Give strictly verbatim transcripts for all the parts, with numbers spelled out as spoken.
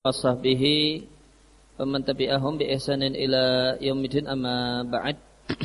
wasahbihi wa man tabi'ahum bi ihsanin ila yaumil amma ba'd.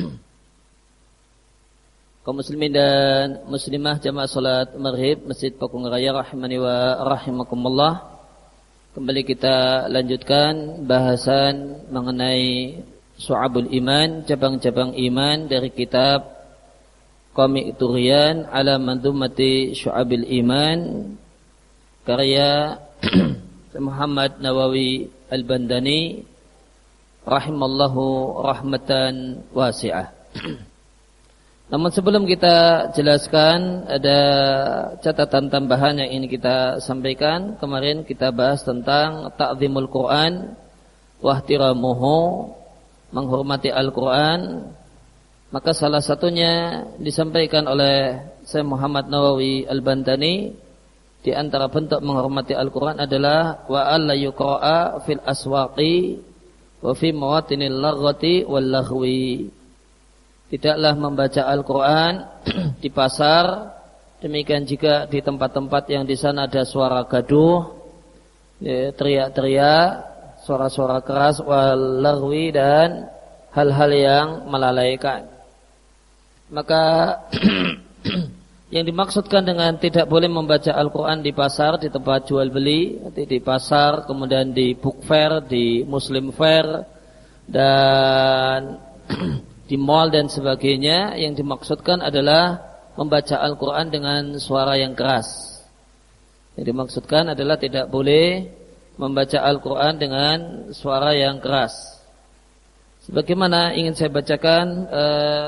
Kaum muslimin dan muslimah jamaah salat maghrib Masjid Pakung Raya rahimani wa rahimakumullah. Kembali kita lanjutkan bahasan mengenai Syu'abul Iman, cabang-cabang iman dari kitab Qami' Turiyan ala Mandhumati Syu'abil Iman karya Muhammad Nawawi Al-Bandani rahimallahu rahmatan wasi'ah. Namun sebelum kita jelaskan, ada catatan tambahan yang ingin kita sampaikan. Kemarin kita bahas tentang ta'zimul Quran wa ihtiramuhu, menghormati Al-Quran. Maka salah satunya disampaikan oleh Syekh Muhammad Nawawi Al-Bandani, di antara bentuk menghormati Al-Quran adalah wa alla yuqra'a fil aswaqi wa fi mawatinil laghati wal laghwi. Tidaklah membaca Al-Quran di pasar, demikian juga di tempat-tempat yang di sana ada suara gaduh, teriak-teriak, suara-suara keras, wal laghwi, dan hal-hal yang melalaikan. Maka yang dimaksudkan dengan tidak boleh membaca Al-Quran di pasar, di tempat jual beli, di pasar, kemudian di book fair, di muslim fair, dan di mall dan sebagainya, yang dimaksudkan adalah membaca Al-Quran dengan suara yang keras. Yang dimaksudkan adalah tidak boleh membaca Al-Quran dengan suara yang keras. Sebagaimana ingin saya bacakan uh,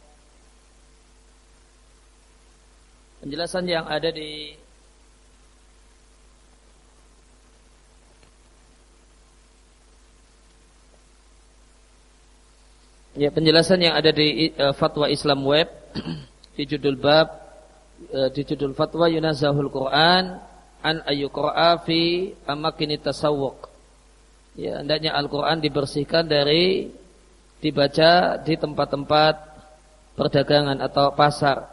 penjelasan yang ada di ya penjelasan yang ada di uh, Fatwa Islam Web di judul bab uh, di judul Fatwa Yunazahul Quran an ayyuqra'a fi amakinit tasawwuq. Ya, hendaknya Al-Quran dibersihkan dari dibaca di tempat-tempat perdagangan atau pasar.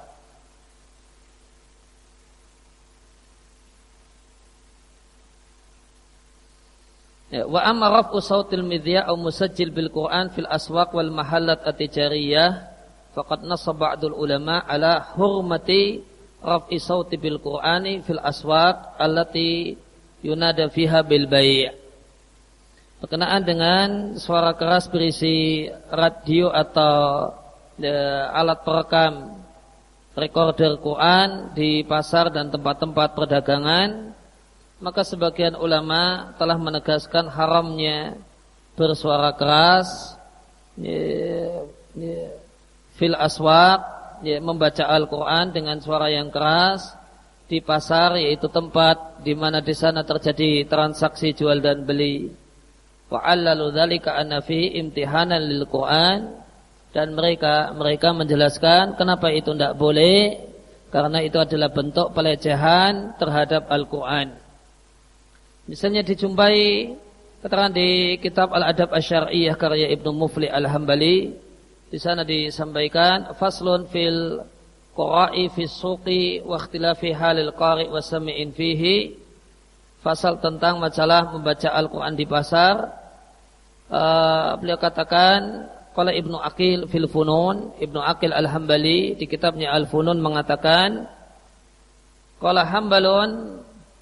Wa amma raf'u sautil midya' aw musajjil bil Qur'an fil aswaq wal mahallat at-tijariyah faqad nassa ba'dul ulama ala hurmati raf'i sauti bil Qur'ani fil aswaq allati yunada fiha bil bai'. Berkenaan dengan suara keras berisi radio atau uh, alat perekam recorder Quran di pasar dan tempat-tempat perdagangan, maka sebagian ulama telah menegaskan haramnya bersuara keras ya, ya, fil aswaq, ya, membaca Al-Quran dengan suara yang keras di pasar, yaitu tempat di mana di sana terjadi transaksi jual dan beli. Wa 'allalu dzalika anna fihi imtihanan lil Quran, dan mereka mereka menjelaskan kenapa itu tidak boleh, karena itu adalah bentuk pelecehan terhadap Al-Quran. Misalnya dijumpai keterangan di kitab Al-Adab Asy-Syar'iyyah karya Ibnu Mufli Al-Hambali. Di sana disampaikan faslun fil qira'i fi suqi wa ikhtilafi halil qari' wa sami'in fihi. Fasal tentang masalah membaca Al-Qur'an di pasar. Uh, beliau katakan qala Ibnu Aqil fil Funun, Ibnu Aqil Al-Hambali di kitabnya Al-Funun mengatakan qala Hambalun,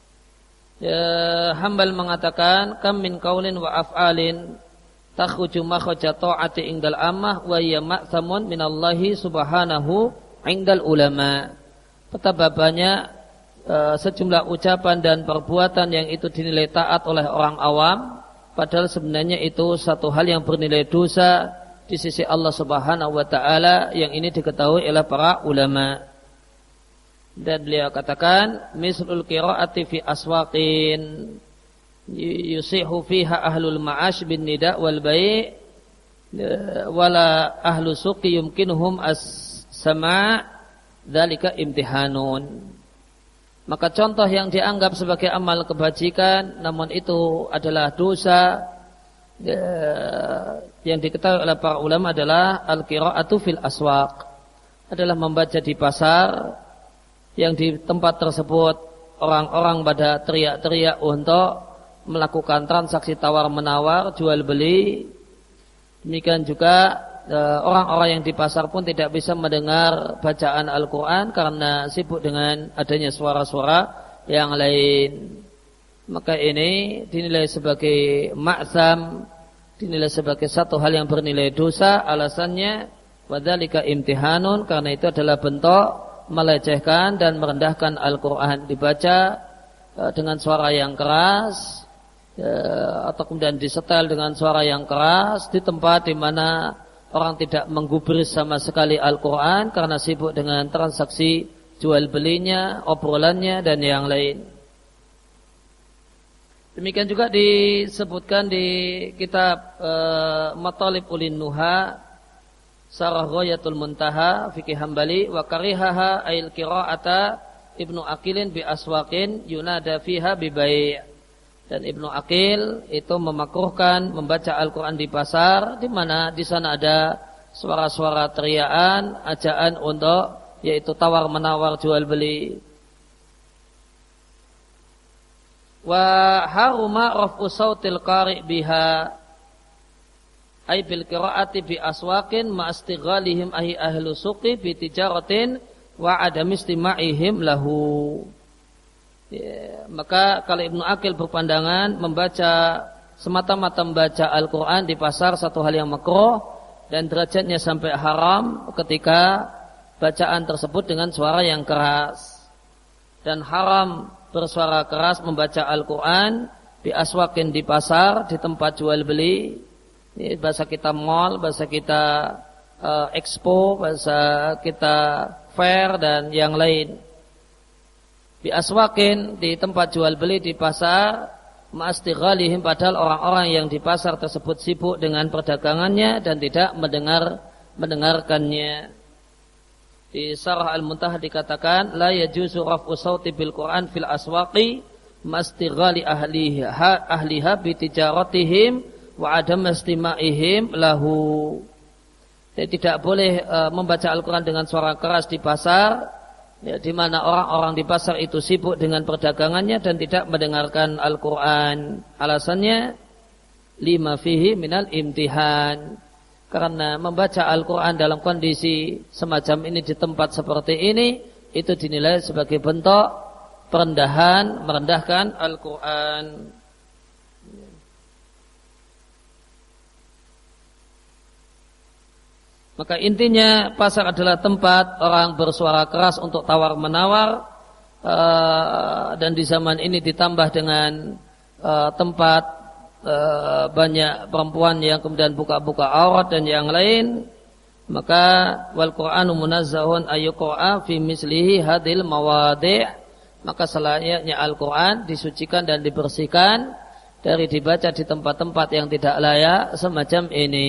ya, Hambal mengatakan kam min qaulin wa af'alin takhruju makhraja ta'ati indal ammah wa hiya ma'thamun minallahi subhanahu indal ulama. Betapa banyak uh, sejumlah ucapan dan perbuatan yang itu dinilai taat oleh orang awam, padahal sebenarnya itu satu hal yang bernilai dosa di sisi Allah Subhanahu wa taala, yang ini diketahui oleh para ulama. Dan beliau katakan mislul qiraati fi aswaqin yusihu fiha ahlul ma'ash bin nida' wal bai' wala ahlu suqi yumkinuhum as-sama' dzalika imtihanun. Maka contoh yang dianggap sebagai amal kebajikan namun itu adalah dosa, yang diketahui oleh para ulama adalah al-qira'atu fil aswaq, adalah membaca di pasar, yang di tempat tersebut orang-orang pada teriak-teriak untuk melakukan transaksi tawar-menawar, jual beli. Demikian juga orang-orang yang di pasar pun tidak bisa mendengar bacaan Al-Quran karena sibuk dengan adanya suara-suara yang lain. Maka ini dinilai sebagai ma'zam, dinilai sebagai satu hal yang bernilai dosa. Alasannya wadzalika imtihanun, karena itu adalah bentuk melecehkan dan merendahkan Al-Quran. Dibaca dengan suara yang keras, atau kemudian disetel dengan suara yang keras di tempat di mana orang tidak menggubris sama sekali Al-Quran karena sibuk dengan transaksi jual belinya, obrolannya dan yang lain. Demikian juga disebutkan di kitab e, Matalib Ulin Nuha Sarah Ghayatul Muntaha Fikih Hambali wa karihaha ail qira'ata Ibnu Aqilin bi aswaqin yunada fiha bi bai'. Dan Ibnu Aqil itu memakruhkan membaca Al-Quran di pasar, di mana di sana ada suara-suara teriakan, ajaan untuk yaitu tawar menawar jual beli. Wa haruma raf'u sautil qari' biha ay bil qira'ati bi aswaqin ma istighalihim ahi ahlu suqi bi tijaratin wa adam istima'ihim lahu. Ya, maka kalau Ibnu Aqil berpandangan membaca semata-mata membaca Al-Quran di pasar satu hal yang makruh dan derajatnya sampai haram ketika bacaan tersebut dengan suara yang keras, dan haram bersuara keras membaca Al-Quran di aswakin di pasar, di tempat jual beli. Ini bahasa kita mall, bahasa kita uh, expo, bahasa kita fair dan yang lain. Di aswakin, di tempat jual beli di pasar, ma'astighalihim, padahal orang-orang yang di pasar tersebut sibuk dengan perdagangannya dan tidak mendengar mendengarkannya. Di Sarah Al-Muntaha dikatakan la yajuzu raf'u sauti bil Qur'an fil aswaqi mastighali ahliha ahliha bi tijaratihim wa adam istima'ihim lahu. Jadi tidak boleh uh, membaca Al-Quran dengan suara keras di pasar, ya, di mana orang-orang di pasar itu sibuk dengan perdagangannya dan tidak mendengarkan Al-Quran. Alasannya lima fihi minal imtihan, karena membaca Al-Quran dalam kondisi semacam ini di tempat seperti ini itu dinilai sebagai bentuk perendahan, merendahkan Al-Quran. Maka intinya pasar adalah tempat orang bersuara keras untuk tawar-menawar, uh, dan di zaman ini ditambah dengan uh, tempat uh, banyak perempuan yang kemudian buka-buka aurat dan yang lain, maka wal Qur'anu munazzahun ayyuqa'a fi mislihi hadil mawadi', maka selayaknya Al-Quran disucikan dan dibersihkan dari dibaca di tempat-tempat yang tidak layak semacam ini.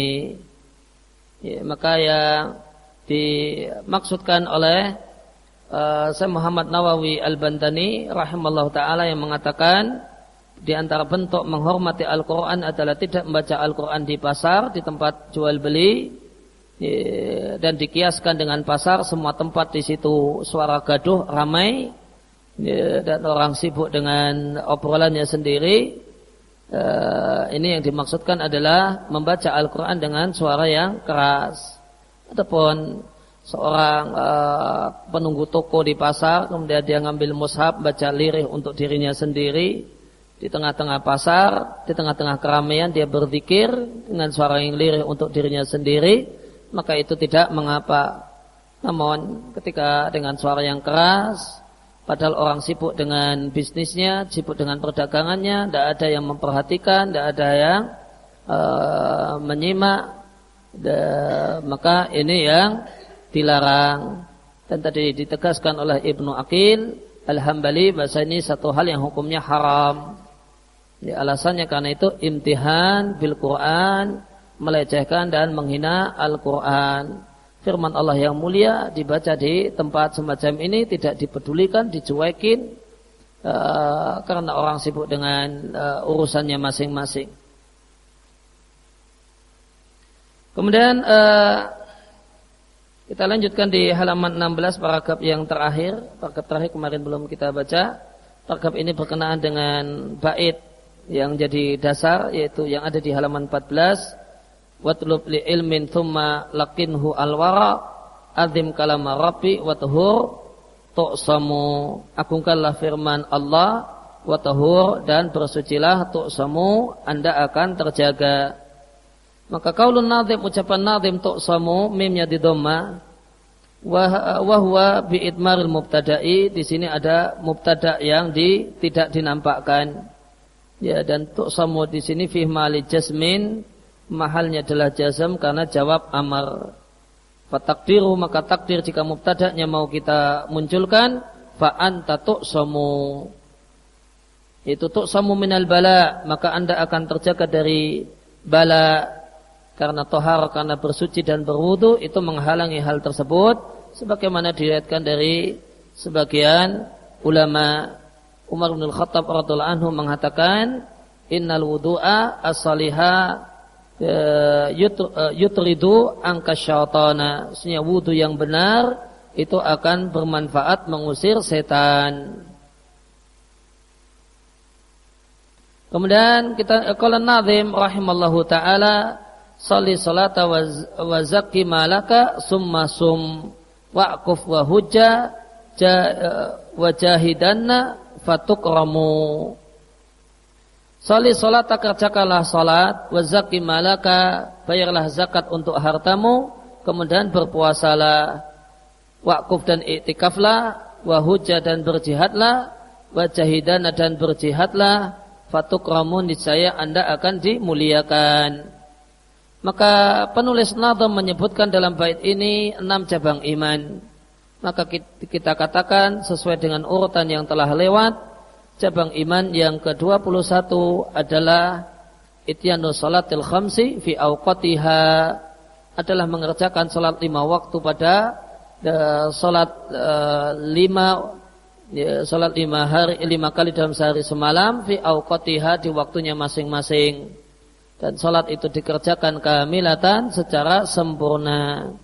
Ya, maka yang dimaksudkan oleh uh, Syekh Muhammad Nawawi Al-Bantani rahimallahu ta'ala yang mengatakan di antara bentuk menghormati Al-Quran adalah tidak membaca Al-Quran di pasar, di tempat jual beli, ya, dan dikiaskan dengan pasar, semua tempat di situ suara gaduh ramai, ya, dan orang sibuk dengan obrolannya sendiri. Uh, ini yang dimaksudkan adalah membaca Al-Quran dengan suara yang keras. Ataupun seorang uh, penunggu toko di pasar, kemudian dia ngambil mushaf, baca lirih untuk dirinya sendiri di tengah-tengah pasar, di tengah-tengah keramaian dia berzikir dengan suara yang lirih untuk dirinya sendiri, maka itu tidak mengapa. Namun ketika dengan suara yang keras, padahal orang sibuk dengan bisnisnya, sibuk dengan perdagangannya, tidak ada yang memperhatikan, tidak ada yang uh, menyimak, da, maka ini yang dilarang. Dan tadi ditegaskan oleh Ibnu Aqil Al-Hambali bahasa ini satu hal yang hukumnya haram. Ya, alasannya karena itu imtihan bil Quran, melecehkan dan menghina Al-Quran. Firman Allah yang mulia dibaca di tempat semacam ini tidak dipedulikan, dicuekin, uh, karena orang sibuk dengan uh, urusannya masing-masing. Kemudian uh, kita lanjutkan di halaman enam belas paragraf yang terakhir. Paragraf terakhir kemarin belum kita baca. Paragraf ini berkenaan dengan bait yang jadi dasar, yaitu yang ada di halaman empat belas. Watlub li ilmin thumma lakinhu alwara azim kalama rabbi wa tahur tu'samu. Agungkanlah firman Allah wa tahur, dan bersucilah tu'samu, Anda akan terjaga. Maka qaulun nadhim, ucapan nadhim tu'samu, mimnya di dhamma, wa huwa bi idmaril mubtada'i, di sini ada mubtada yang di, tidak dinampakkan. Ya, dan tu'samu di sini fi mali jasmin, mahalnya adalah jazam karena jawab amar. Fatakdiru, maka takdir jika mubtada'nya mau kita munculkan, fa anta tu'samu, itu tu'samu minal bala, maka Anda akan terjaga dari bala, karena tohar, karena bersuci dan berwudu itu menghalangi hal tersebut, sebagaimana diriwayatkan dari sebagian ulama. Umar bin Khattab radhiyallahu anhu mengatakan, innal wudu'a as-salihah yutridu angka syaitana, sesungguhnya wudu yang benar itu akan bermanfaat mengusir setan. Kemudian kita qala nazim rahimallahu taala, sholli salata wa zakki malaka summa sum waquf wa hujja wa jahidanna fatukramu. Sholli salata, kerjakanlah salat, wa zakki malaka, bayarlah zakat untuk hartamu, kemudian berpuasalah, waquf dan iktikaflah, wa hujja dan berjihadlah, wa jahidana dan berjihadlah, fatukramu, niscaya Anda akan dimuliakan. Maka penulis nadham menyebutkan dalam bait ini enam cabang iman. Maka kita katakan sesuai dengan urutan yang telah lewat, cabang iman yang ke dua puluh satu adalah ityanu salatil khamsi fi awqatiha, adalah mengerjakan salat lima waktu pada uh, salat uh, lima ya, salat lima hari lima kali dalam sehari semalam, fi awqatiha, di waktunya masing-masing, dan salat itu dikerjakan kamilatan, secara sempurna.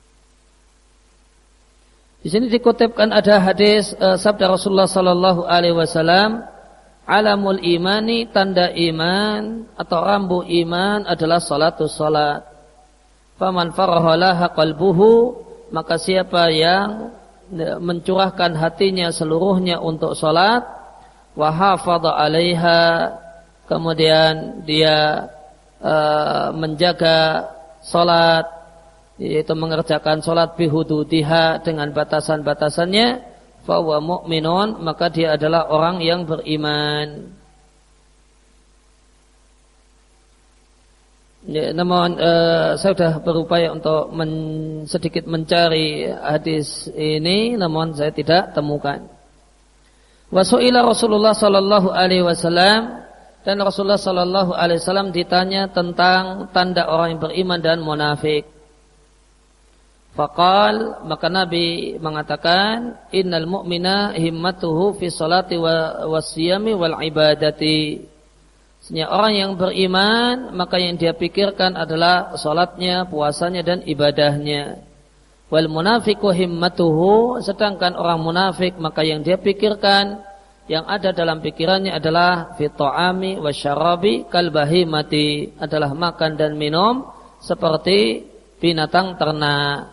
Di sini dikutipkan ada hadis uh, sabda Rasulullah sallallahu alaihi wasallam, alamul imani, tanda iman atau rambu iman adalah salatus salat. Faman faraha laha qalbuhu, maka siapa yang mencurahkan hatinya seluruhnya untuk salat, wa hafadha 'alaiha, kemudian dia uh, menjaga salat, yaitu mengerjakan salat bihududiha, dengan batasan-batasannya, fa huwa mu'minun, maka dia adalah orang yang beriman. Ya, namun uh, saya sudah berupaya untuk men, sedikit mencari hadis ini, namun saya tidak temukan. Wa su'ila Rasulullah sallallahu alaihi wasallam, dan Rasulullah sallallahu alaihi wasallam ditanya tentang tanda orang yang beriman dan munafik. Faqal, maka Nabi mengatakan, innal mu'mina himmatuhu fi salati wa wasiyami wal ibadati. Sesungguhnya orang yang beriman, maka yang dia pikirkan adalah salatnya, puasanya dan ibadahnya. Wal munafiqu himmatuhu, sedangkan orang munafik, maka yang dia pikirkan, yang ada dalam pikirannya adalah fi ta'ami wasyarabi kal bahimati, adalah makan dan minum seperti binatang ternak.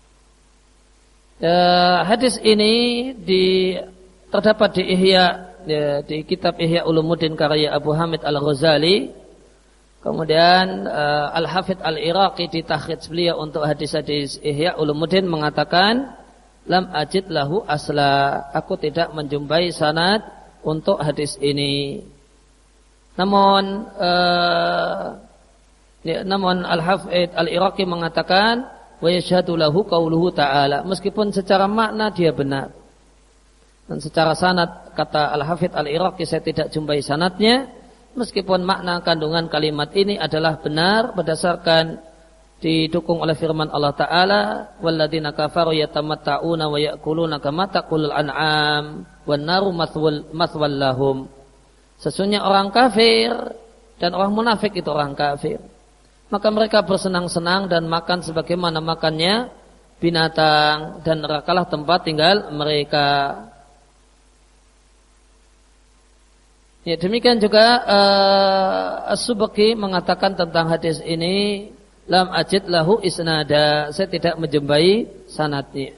Uh, hadis ini di, terdapat di Ihya, ya, di kitab Ihya Ulumuddin karya Abu Hamid Al-Ghazali. Kemudian uh, Al-Hafidh Al-Iraqi di takhrij beliau untuk hadis-hadis Ihya Ulumuddin mengatakan, lam ajid lahu asla, aku tidak menjumpai sanad untuk hadis ini. Namun uh, ya, namun Al-Hafidh Al-Iraqi mengatakan, wa yashhadu lahu qauluhu ta'ala, meskipun secara makna dia benar. Dan secara sanad, kata Al-Hafidh Al-Iraqi, saya tidak jumpai sanadnya, meskipun makna kandungan kalimat ini adalah benar berdasarkan didukung oleh firman Allah Ta'ala, walladzina kafaru yatamatta'una wa ya'kuluna kama ta'kulul an'am wan naru mathwal lahum. Sesungguhnya orang kafir dan orang munafik itu orang kafir, maka mereka bersenang-senang dan makan sebagaimana makannya binatang, dan nerakalah tempat tinggal mereka. Ya, demikian juga uh, As-Subki mengatakan tentang hadis ini, lam ajid lahu isnada, saya tidak menjumpai sanadnya.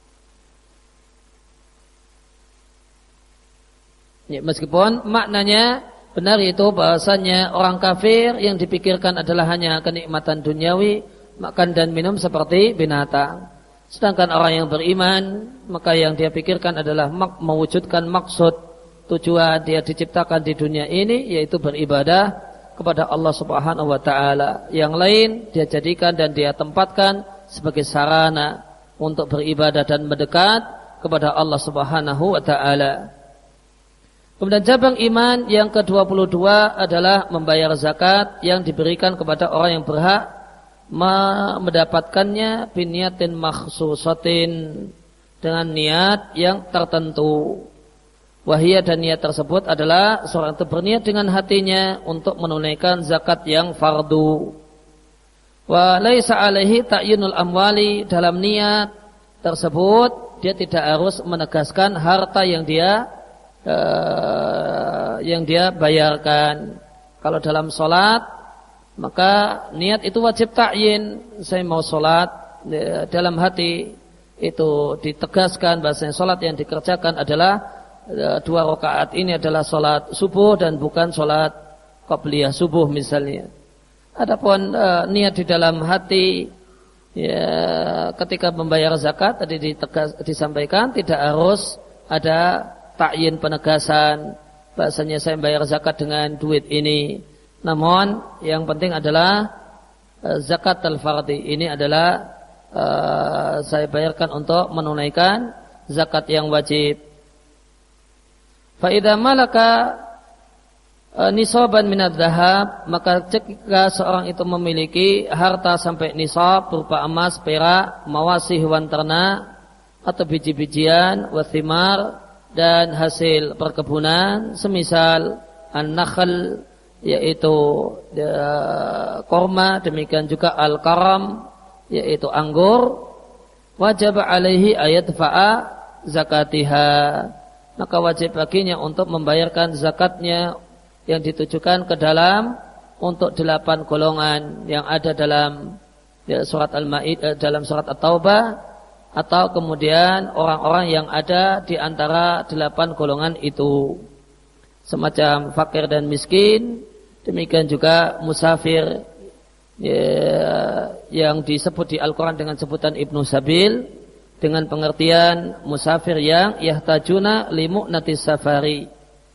Ya, meskipun maknanya benar, itu bahasanya orang kafir yang dipikirkan adalah hanya kenikmatan duniawi, makan dan minum seperti binatang. Sedangkan orang yang beriman, maka yang dia pikirkan adalah mak- mewujudkan maksud tujuan dia diciptakan di dunia ini, yaitu beribadah kepada Allah Subhanahu wa taala. Yang lain dia jadikan dan dia tempatkan sebagai sarana untuk beribadah dan mendekat kepada Allah Subhanahu wa taala. Kemudian cabang iman yang ke dua puluh dua adalah membayar zakat yang diberikan kepada orang yang berhak mendapatkannya biniyatin makhsusatin, dengan niat yang tertentu. Wahia, dan niat tersebut adalah seorang itu berniat dengan hatinya untuk menunaikan zakat yang fardu. Wa laisa alaihi ta'yinul amwali, dalam niat tersebut dia tidak harus menegaskan harta yang dia uh, yang dia bayarkan. Kalau dalam salat, maka niat itu wajib ta'yin. Saya mau salat, dalam hati itu ditegaskan bahasanya salat yang dikerjakan adalah dua rakaat ini adalah salat subuh dan bukan salat qabliyah subuh misalnya. Adapun e, niat di dalam hati, ya, ketika membayar zakat tadi ditegas, disampaikan tidak harus ada ta'yin penegasan bahasanya saya membayar zakat dengan duit ini. Namun yang penting adalah e, zakat al-fardhi ini adalah e, saya bayarkan untuk menunaikan zakat yang wajib. Fa'idha malaka nisaban minad dhahab, maka jika seorang itu memiliki harta sampai nisab berupa emas, perak, mawasih hewan ternak atau biji-bijian, wathimar, dan hasil perkebunan, semisal an-nakhl, yaitu korma, demikian juga al-karam, yaitu anggur, wajib alaihi ayat fa'a zakatiha, maka wajib baginya untuk membayarkan zakatnya yang ditujukan ke dalam untuk delapan golongan yang ada dalam ya, surat Al-Maidah, dalam surat At-Taubah, atau kemudian orang-orang yang ada di antara delapan golongan itu, semacam fakir dan miskin, demikian juga musafir ya, yang disebut di Al-Quran dengan sebutan Ibnu Sabil, dengan pengertian musafir yang yahtajuna limu'natis safari,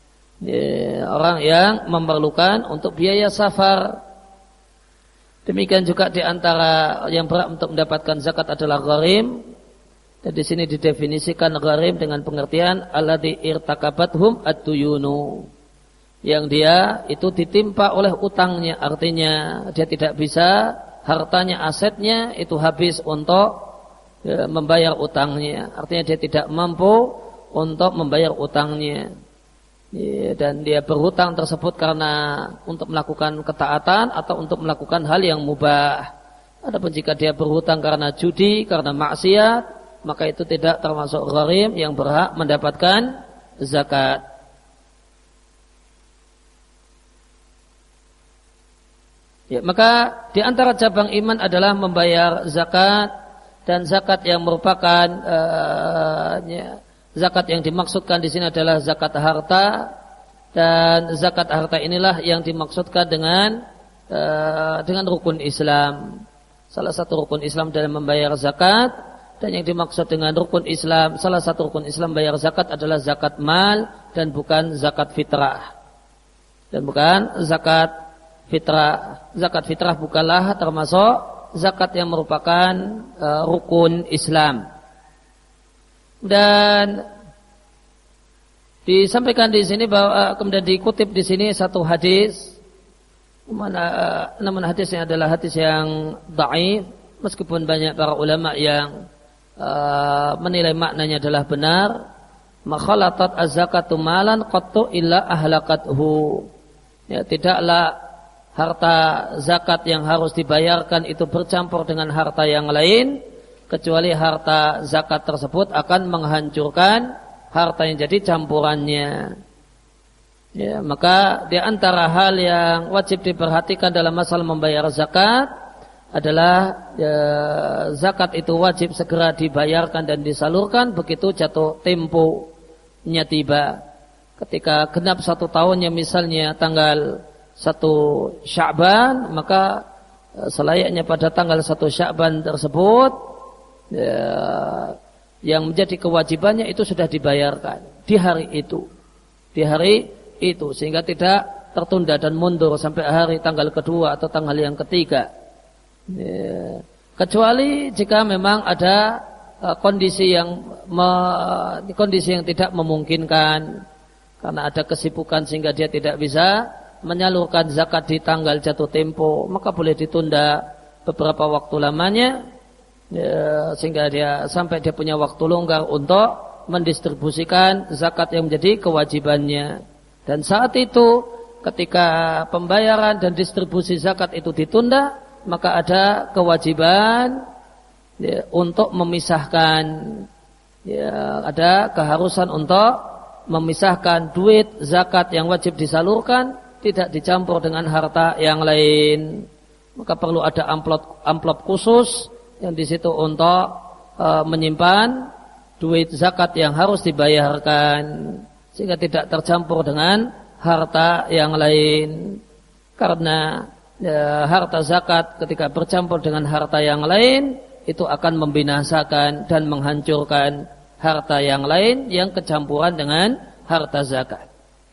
ya, orang yang memerlukan untuk biaya safar. Demikian juga di antara yang berhak untuk mendapatkan zakat adalah gharim, dan di sini didefinisikan gharim dengan pengertian alladzi irtakabathum at-tuyunu, yang dia itu ditimpa oleh utangnya, artinya dia tidak bisa, hartanya, asetnya itu habis untuk ya, membayar utangnya, artinya dia tidak mampu untuk membayar utangnya, ya, dan dia berhutang tersebut karena untuk melakukan ketaatan atau untuk melakukan hal yang mubah. Adapun jika dia berhutang karena judi, karena maksiat, maka itu tidak termasuk gharim yang berhak mendapatkan zakat. Ya, maka di antara cabang iman adalah membayar zakat, dan zakat yang merupakan uh, ya, zakat yang dimaksudkan di sini adalah zakat harta, dan zakat harta inilah yang dimaksudkan dengan uh, dengan rukun Islam. Salah satu rukun Islam dalam membayar zakat, dan yang dimaksud dengan rukun Islam, salah satu rukun Islam bayar zakat adalah zakat mal dan bukan zakat fitrah. Dan bukan zakat fitrah. Zakat fitrah bukanlah termasuk zakat yang merupakan uh, rukun Islam. Dan disampaikan di sini bahwa uh, kemudian dikutip di sini satu hadis, mana uh, namun hadisnya adalah hadis yang dhaif, meskipun banyak para ulama yang uh, menilai maknanya adalah benar. Makhalatat az-zakatu malan qattu illa ahlakathu. Ya, tidaklah harta zakat yang harus dibayarkan itu bercampur dengan harta yang lain, kecuali harta zakat tersebut akan menghancurkan harta yang jadi campurannya. Ya, maka di antara hal yang wajib diperhatikan dalam masalah membayar zakat adalah ya, zakat itu wajib segera dibayarkan dan disalurkan begitu jatuh temponya tiba. Ketika genap satu tahunnya misalnya tanggal satu Sya'ban, maka selayaknya pada tanggal satu Sya'ban tersebut ya, yang menjadi kewajibannya itu sudah dibayarkan di hari itu, di hari itu, sehingga tidak tertunda dan mundur sampai hari tanggal kedua atau tanggal yang ketiga. Ya. Kecuali jika memang ada uh, kondisi yang me, kondisi yang tidak memungkinkan karena ada kesibukan sehingga dia tidak bisa menyalurkan zakat di tanggal jatuh tempo, maka boleh ditunda beberapa waktu lamanya ya, sehingga dia sampai dia punya waktu longgar untuk mendistribusikan zakat yang menjadi kewajibannya. Dan saat itu ketika pembayaran dan distribusi zakat itu ditunda, maka ada kewajiban ya, untuk memisahkan ya, ada keharusan untuk memisahkan duit zakat yang wajib disalurkan tidak dicampur dengan harta yang lain. Maka perlu ada amplop amplop khusus yang di situ untuk uh, menyimpan duit zakat yang harus dibayarkan sehingga tidak tercampur dengan harta yang lain. Karena ya, harta zakat ketika bercampur dengan harta yang lain itu akan membinasakan dan menghancurkan harta yang lain yang kecampuran dengan harta zakat.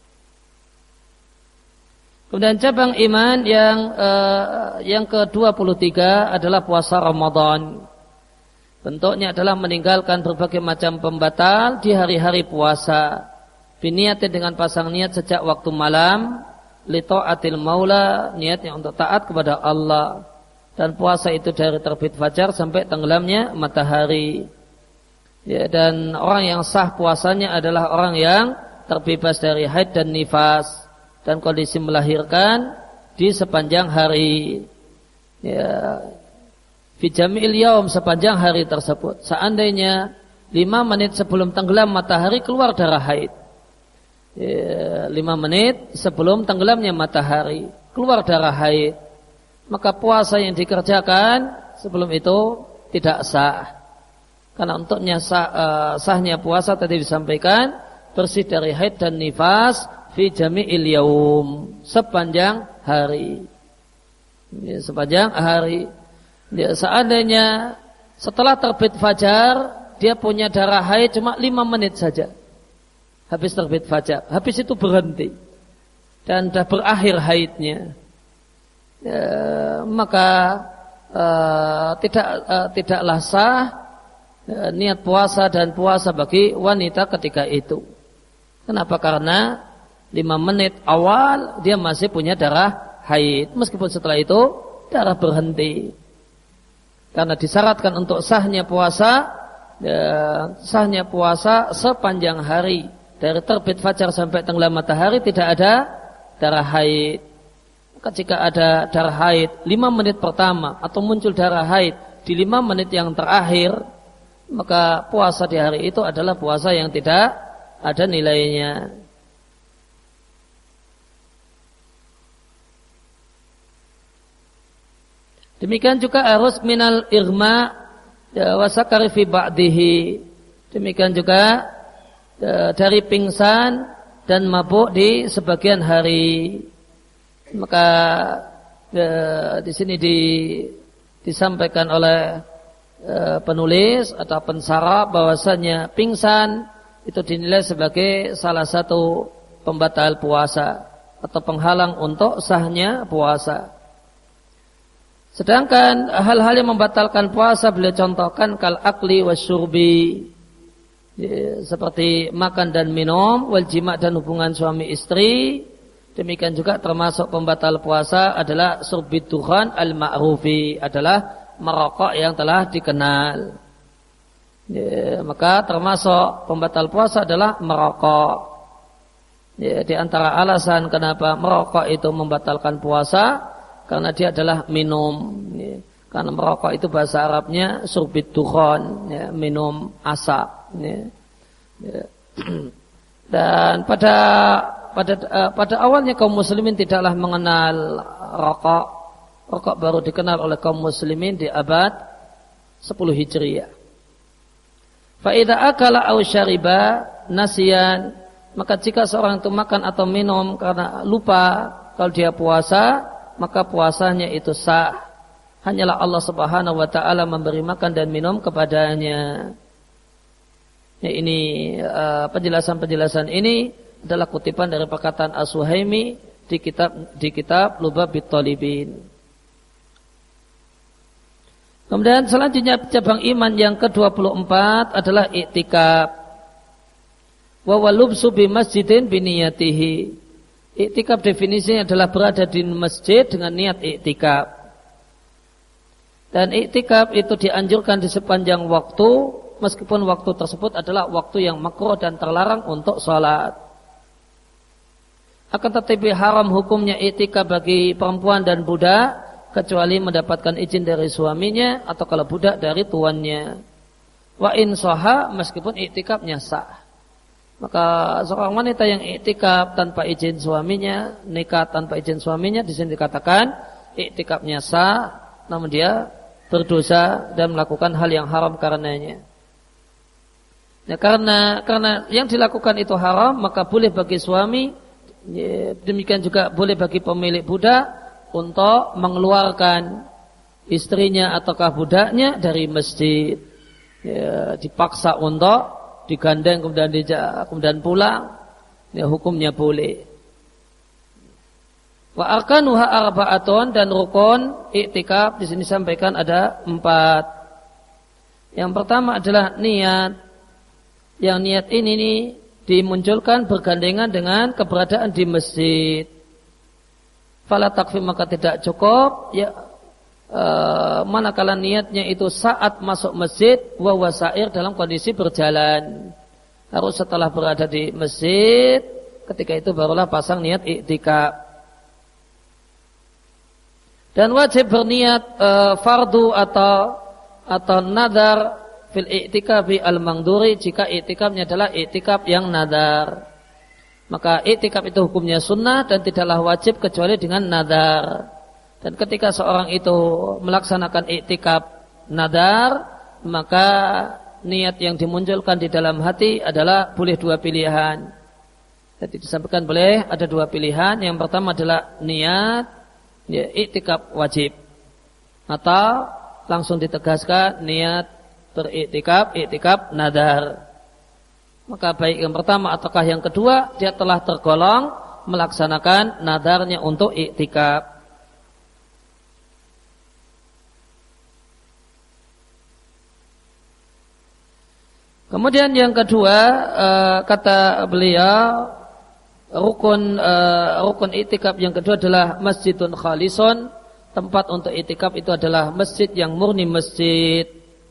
Kemudian cabang iman yang uh, yang ke dua puluh tiga adalah puasa Ramadan. Bentuknya adalah meninggalkan berbagai macam pembatal di hari-hari puasa. Biniatin dengan pasang niat sejak waktu malam, li ta'atil maula, niatnya untuk taat kepada Allah. Dan puasa itu dari terbit fajar sampai tenggelamnya matahari. Ya, dan orang yang sah puasanya adalah orang yang terbebas dari haid dan nifas dan kondisi melahirkan di sepanjang hari. Ya, fi jami'il yaum, sepanjang hari tersebut. Seandainya lima menit sebelum tenggelam matahari keluar darah haid. Ya, lima menit sebelum tenggelamnya matahari keluar darah haid, maka puasa yang dikerjakan sebelum itu tidak sah. Karena untuknya sah, uh, sahnya puasa tadi disampaikan bersih dari haid dan nifas fi jami'il yaum, sepanjang hari. Ya, sepanjang hari. Ya, seandainya setelah terbit fajar dia punya darah haid cuma lima menit saja. Habis terbit fajar, habis itu berhenti dan sudah berakhir haidnya. Ya, maka uh, tidak uh, tidaklah sah niat puasa dan puasa bagi wanita ketika itu. Kenapa? Karena lima menit awal dia masih punya darah haid, meskipun setelah itu darah berhenti. Karena disyaratkan untuk sahnya puasa, ya, sahnya puasa sepanjang hari dari terbit fajar sampai tenggelam matahari tidak ada darah haid. Maka jika ada darah haid lima menit pertama atau muncul darah haid di lima menit yang terakhir, maka puasa di hari itu adalah puasa yang tidak ada nilainya. Demikian juga harus minal irma ya, wasakari fi ba'dihi. Demikian juga ya, dari pingsan dan mabuk di sebagian hari. Maka ya, di sini di, disampaikan oleh penulis atau pensarah bahwasanya pingsan itu dinilai sebagai salah satu pembatal puasa atau penghalang untuk sahnya puasa. Sedangkan hal-hal yang membatalkan puasa beliau contohkan kal akli wasyurbi, ya, seperti makan dan minum, wal jima' dan hubungan suami istri. Demikian juga termasuk pembatal puasa adalah surbid dukhan al-ma'rufi, adalah merokok yang telah dikenal. Ya, maka termasuk pembatal puasa adalah merokok. Ya, di antara alasan kenapa merokok itu membatalkan puasa karena dia adalah minum. Ya, karena merokok itu bahasa Arabnya surbid dukhan, ya, minum asap. Ya. Ya. Dan pada pada uh, pada awalnya kaum muslimin tidaklah mengenal rokok. Rokok baru dikenal oleh kaum muslimin di abad sepuluh Hijriah. Fa idza akala aw syariba nasiyan, maka jika seorang itu makan atau minum karena lupa kalau dia puasa, maka puasanya itu sah. Hanyalah Allah Subhanahu wa taala memberi makan dan minum kepadanya. Ya, ini uh, penjelasan-penjelasan ini adalah kutipan dari perkataan As-Suhaimi di kitab di kitab Lubabit Talibin. Kemudian selanjutnya cabang iman yang kedua puluh empat adalah i'tikaf. Wa walubsu bi masjidin bi niyatihi. I'tikaf definisinya adalah berada di masjid dengan niat i'tikaf. Dan i'tikaf itu dianjurkan di sepanjang waktu, meskipun waktu tersebut adalah waktu yang makruh dan terlarang untuk sholat. Akan tetapi haram hukumnya i'tikaf bagi perempuan dan budak, kecuali mendapatkan izin dari suaminya atau kalau budak dari tuannya. Wa in sahha, meskipun i'tikafnya sah. Maka seorang wanita yang i'tikaf tanpa izin suaminya, nikah tanpa izin suaminya, di sini dikatakan i'tikafnya sah, namun dia berdosa dan melakukan hal yang haram karenanya. Ya, karena karena yang dilakukan itu haram, maka boleh bagi suami, ya, demikian juga boleh bagi pemilik budak untuk mengeluarkan istrinya ataukah budaknya dari masjid. Ya, dipaksa untuk digandeng kemudian dijak, kemudian pulang, ya, hukumnya boleh. Wa arkanuha arba'atun, dan rukun i'tikaf di sini sampaikan ada empat. Yang pertama adalah niat. Yang niat ini nih dimunculkan bergandengan dengan keberadaan di masjid. Fala takfi, maka tidak cukup ya e, manakala niatnya itu saat masuk masjid wa wasair, dalam kondisi berjalan. Harus setelah berada di masjid, ketika itu barulah pasang niat i'tikaf. Dan wajib berniat e, fardu atau atau nadar fil i'tikafi al-mangduri, jika i'tikafnya adalah i'tikaf yang nadar. Maka i'tikaf itu hukumnya sunnah dan tidaklah wajib kecuali dengan nadar. Dan ketika seorang itu melaksanakan i'tikaf nadar, maka niat yang dimunculkan di dalam hati adalah boleh dua pilihan. Jadi disampaikan boleh ada dua pilihan. Yang pertama adalah niat ya, i'tikaf wajib, atau langsung ditegaskan niat beriktikaf, i'tikaf nadar. Maka baik yang pertama ataukah yang kedua, dia telah tergolong melaksanakan nadarnya untuk i'tikaf. Kemudian yang kedua, uh, kata beliau, rukun uh, rukun i'tikaf yang kedua adalah masjidun khalisun. Tempat untuk i'tikaf itu adalah masjid yang murni masjid.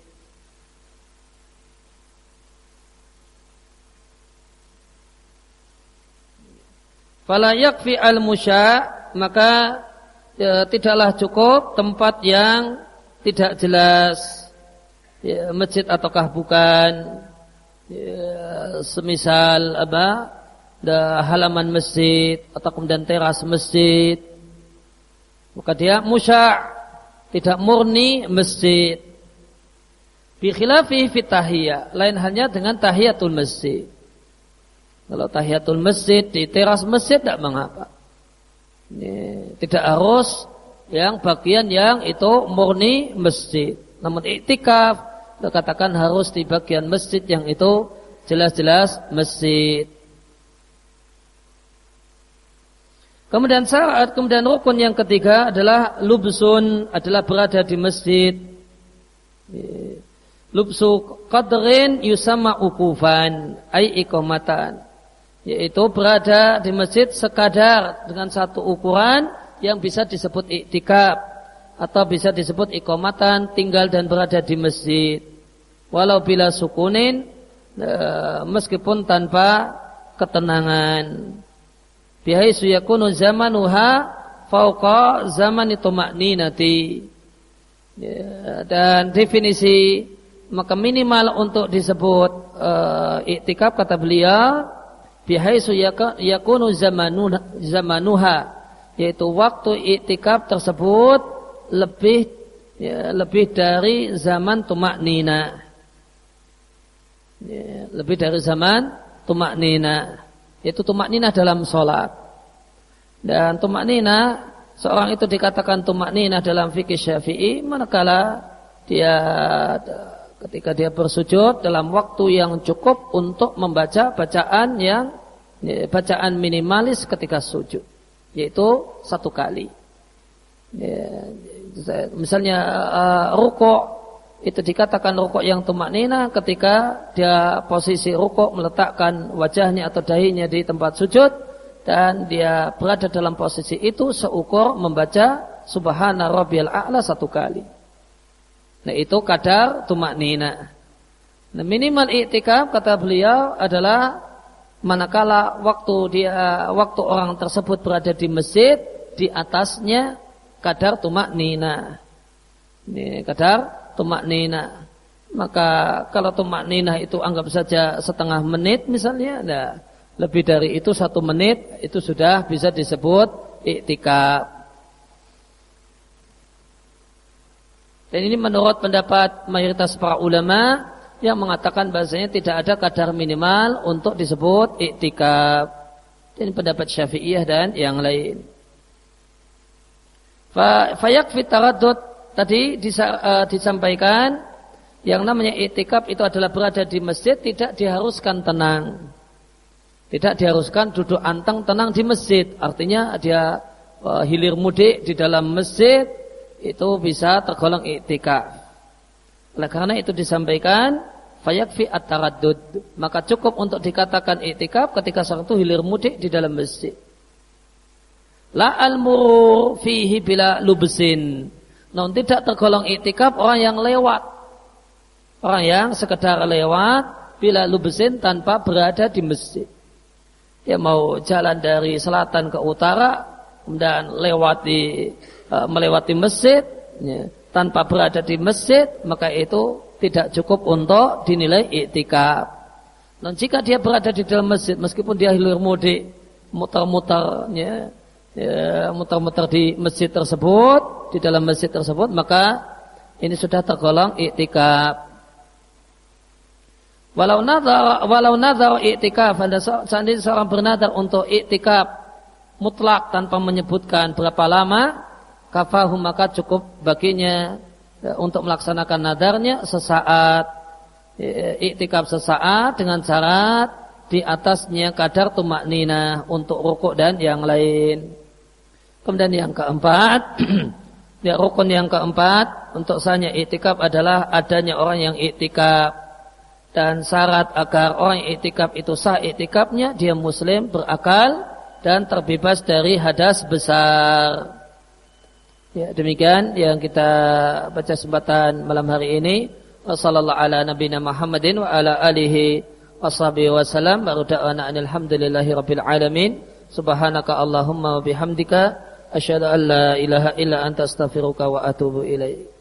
Fala yakfi al-musya', maka ya, tidaklah cukup tempat yang tidak jelas, ya, masjid ataukah bukan, ya, semisal apa, da, halaman masjid atau kemudian teras masjid, maka dia musya', tidak murni masjid. Bi khilafi fi tahiyah, lain halnya dengan tahiyatul masjid. Kalau tahiyatul masjid di teras masjid tidak mengapa. Ini, tidak harus yang bagian yang itu murni masjid. Namun i'tikaf dikatakan harus di bagian masjid yang itu jelas-jelas masjid. Kemudian syarat, kemudian rukun yang ketiga adalah lubsun, adalah berada di masjid. Lubsu qadrin yusamma ukufan, ay iqamatan. Yaitu berada di masjid sekadar dengan satu ukuran yang bisa disebut i'tikaf atau bisa disebut iqamatan, tinggal dan berada di masjid. Walau bila sukunin, e, meskipun tanpa ketenangan. Bihaisu yakunu zamanuha fauqa zamani tuma'ninati. Ya, dan definisi maka minimal untuk disebut e, i'tikaf kata beliau bihaisu yakunu zamanuha, yaitu waktu i'tikaf tersebut lebih ya, lebih dari zaman tumaknina, ya, lebih dari zaman tumaknina, yaitu tumaknina dalam sholat. Dan tumaknina, seorang itu dikatakan tumaknina dalam fikih Syafi'i manakala dia ketika dia bersujud dalam waktu yang cukup untuk membaca bacaan yang ya, bacaan minimalis ketika sujud, yaitu satu kali. Ya, misalnya uh, rukuk itu dikatakan rukuk yang tumaknina ketika dia posisi rukuk meletakkan wajahnya atau dahinya di tempat sujud dan dia berada dalam posisi itu seukur membaca subhana rabbiyal a'la satu kali. Nah itu kadar tumaknina. Nah minimal i'tikaf kata beliau adalah manakala waktu dia waktu orang tersebut berada di masjid di atasnya kadar tumaknina. Ini kadar tumaknina. Maka kalau tumaknina itu anggap saja setengah menit misalnya, nah lebih dari itu satu menit itu sudah bisa disebut i'tikaf. Dan ini menurut pendapat mayoritas para ulama yang mengatakan bahasanya tidak ada kadar minimal untuk disebut i'tikaf. Ini pendapat Syafi'iyah dan yang lain. Fa yakfi taraddud, tadi disa, uh, disampaikan yang namanya i'tikaf itu adalah berada di masjid tidak diharuskan tenang. Tidak diharuskan duduk anteng tenang di masjid. Artinya dia uh, hilir mudik di dalam masjid itu bisa tergolong i'tikaf. Oleh karena itu disampaikan fayakfi at-taraddud, maka cukup untuk dikatakan i'tikaf ketika seorang itu hilir mudik di dalam masjid. La al-murur fihi bila lubsin. Namun tidak tergolong i'tikaf orang yang lewat. Orang yang sekedar lewat bila lubsin tanpa berada di masjid. Dia mau jalan dari selatan ke utara kemudian lewat di melewati masjid ya, tanpa berada di masjid, maka itu tidak cukup untuk dinilai i'tikaf. Dan jika dia berada di dalam masjid meskipun dia hilir mudik, muter-muter ya, ya, muter-muter di masjid tersebut, di dalam masjid tersebut, maka ini sudah tergolong i'tikaf. Walau nazar walau nazar i'tikaf, seandainya seorang bernazar untuk i'tikaf mutlak tanpa menyebutkan berapa lama, kafahu maka cukup baginya ya, untuk melaksanakan nadarnya sesaat, ya, i'tikaf sesaat dengan syarat di atasnya kadar tumaknina untuk rukuk dan yang lain. Kemudian yang keempat, ya, rukun yang keempat untuk sahnya i'tikaf adalah adanya orang yang i'tikaf, dan syarat agar orang yang i'tikaf itu sah i'tikafnya dia muslim, berakal dan terbebas dari hadas besar. Ya, demikian yang kita baca kesempatan malam hari ini. Wassallallahu ala nabiyina Muhammadin wa ala alihi washabihi wasallam. Wa da'wana alhamdulillahi rabbil alamin. Subhanaka Allahumma wa bihamdika asyhadu an la ilaha illa anta astaghfiruka wa atubu ilaik.